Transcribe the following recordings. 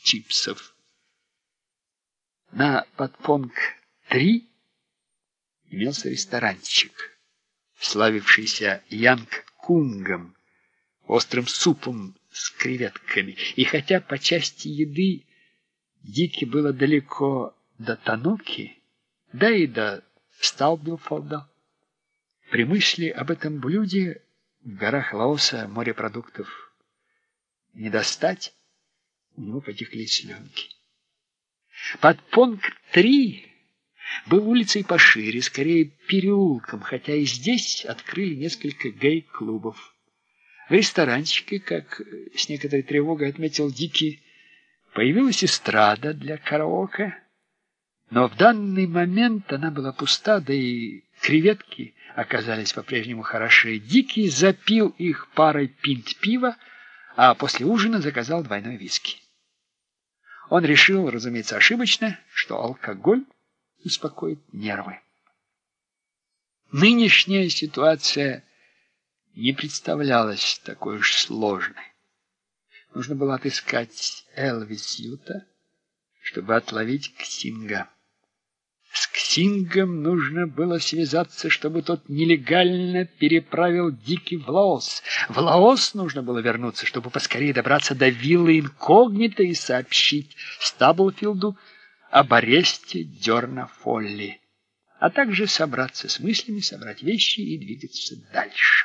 чипсов. На Подпонг-3 имелся ресторанчик, славившийся янг-кунгом, острым супом с креветками. И хотя по части еды Дике было далеко до Тануки, да и до Сталблфорда, при мысли об этом блюде в горах Лаоса морепродуктов не достать, у него потекли слюнки. Подпонг-3 был улицей пошире, скорее переулком, хотя и здесь открыли несколько гей-клубов. В ресторанчике, как с некоторой тревогой отметил Дикий, появилась эстрада для караоке, но в данный момент она была пуста, да и креветки оказались по-прежнему хороши. Дикий запил их парой пинт пива, а после ужина заказал двойной виски. Он решил, разумеется, ошибочно, что алкоголь успокоит нервы. Нынешняя ситуация не представлялась такой уж сложной. Нужно было отыскать Элвисюта, чтобы отловить Ксинга. С Ксингом нужно было связаться, чтобы тот нелегально переправил Дики в Лаос. В Лаос нужно было вернуться, чтобы поскорее добраться до виллы инкогнито и сообщить Стаблфилду об аресте Дерна Фолли, а также собраться с мыслями, собрать вещи и двигаться дальше.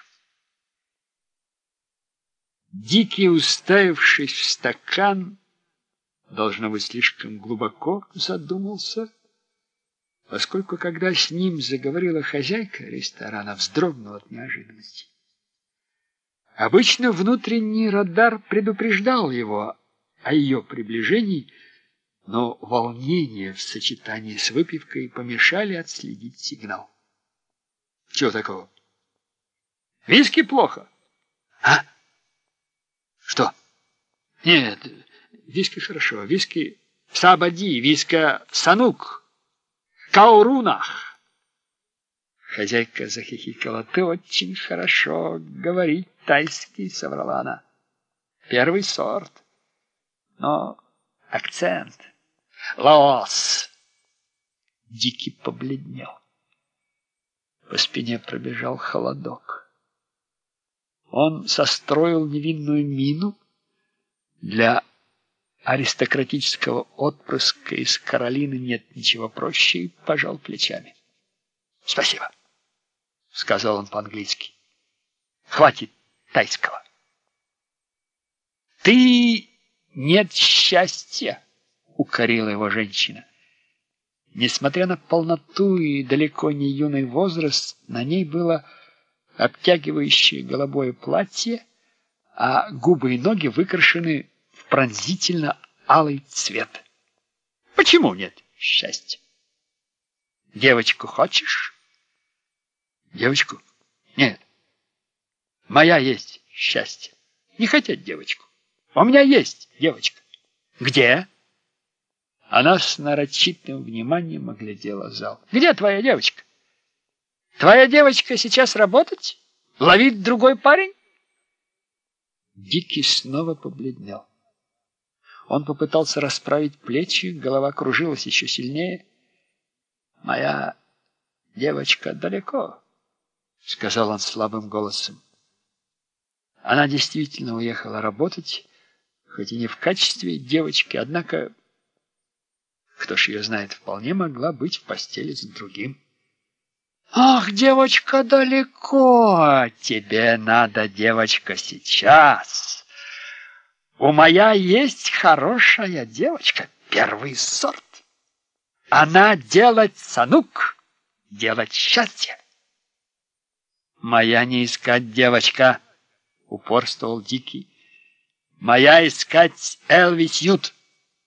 Дикий, уставившись в стакан, должно быть, слишком глубоко задумался, поскольку, когда с ним заговорила хозяйка ресторана, вздрогнул от неожиданности. Обычно внутренний радар предупреждал его о ее приближении, но волнение в сочетании с выпивкой помешали отследить сигнал. Чего такого? Виски плохо? А? Что? Нет, виски хорошо. Виски Сабади, виска Санук, Каурунах. Хозяйка захихикала. Ты очень хорошо говорить тайский, соврала она. Первый сорт, но акцент. Лаос. Дикий побледнел. По спине пробежал холодок. Он состроил невинную мину. Для аристократического отпрыска из Каролины нет ничего проще, и пожал плечами. «Спасибо», — сказал он по-английски. «Хватит тайского». «Ты нет счастья», — укорила его женщина. Несмотря на полноту и далеко не юный возраст, на ней было обтягивающее голубое платье, а губы и ноги выкрашены в пронзительно-алый цвет. Почему нет счастья? Девочку хочешь? Девочку? Нет. Моя есть счастье. Не хотеть девочку. У меня есть девочка. Где? Она с нарочитым вниманием оглядела зал. Где твоя девочка? Твоя девочка сейчас работать? Ловит другой парень? Дикий снова побледнел. Он попытался расправить плечи, голова кружилась еще сильнее. «Моя девочка далеко», — сказал он слабым голосом. Она действительно уехала работать, хоть и не в качестве девочки, однако, кто ж ее знает, вполне могла быть в постели с другим. «Ах, девочка далеко! Тебе надо, девочка, сейчас! У моя есть хорошая девочка, первый сорт. Она делать санук, делать счастье». «Моя не искать девочка», — упорствовал Дикий. «Моя искать Элвисют».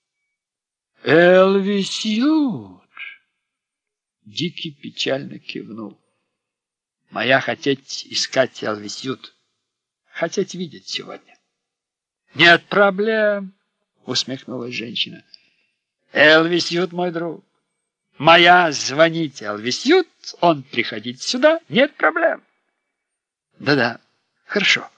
«Элвисют?» Дикий печально кивнул. «Моя хотеть искать Элвисют, хотеть видеть сегодня». «Нет проблем», — усмехнулась женщина. «Элвисют, мой друг. Моя звонить Элвисют, он приходить сюда, нет проблем». «Да-да, хорошо».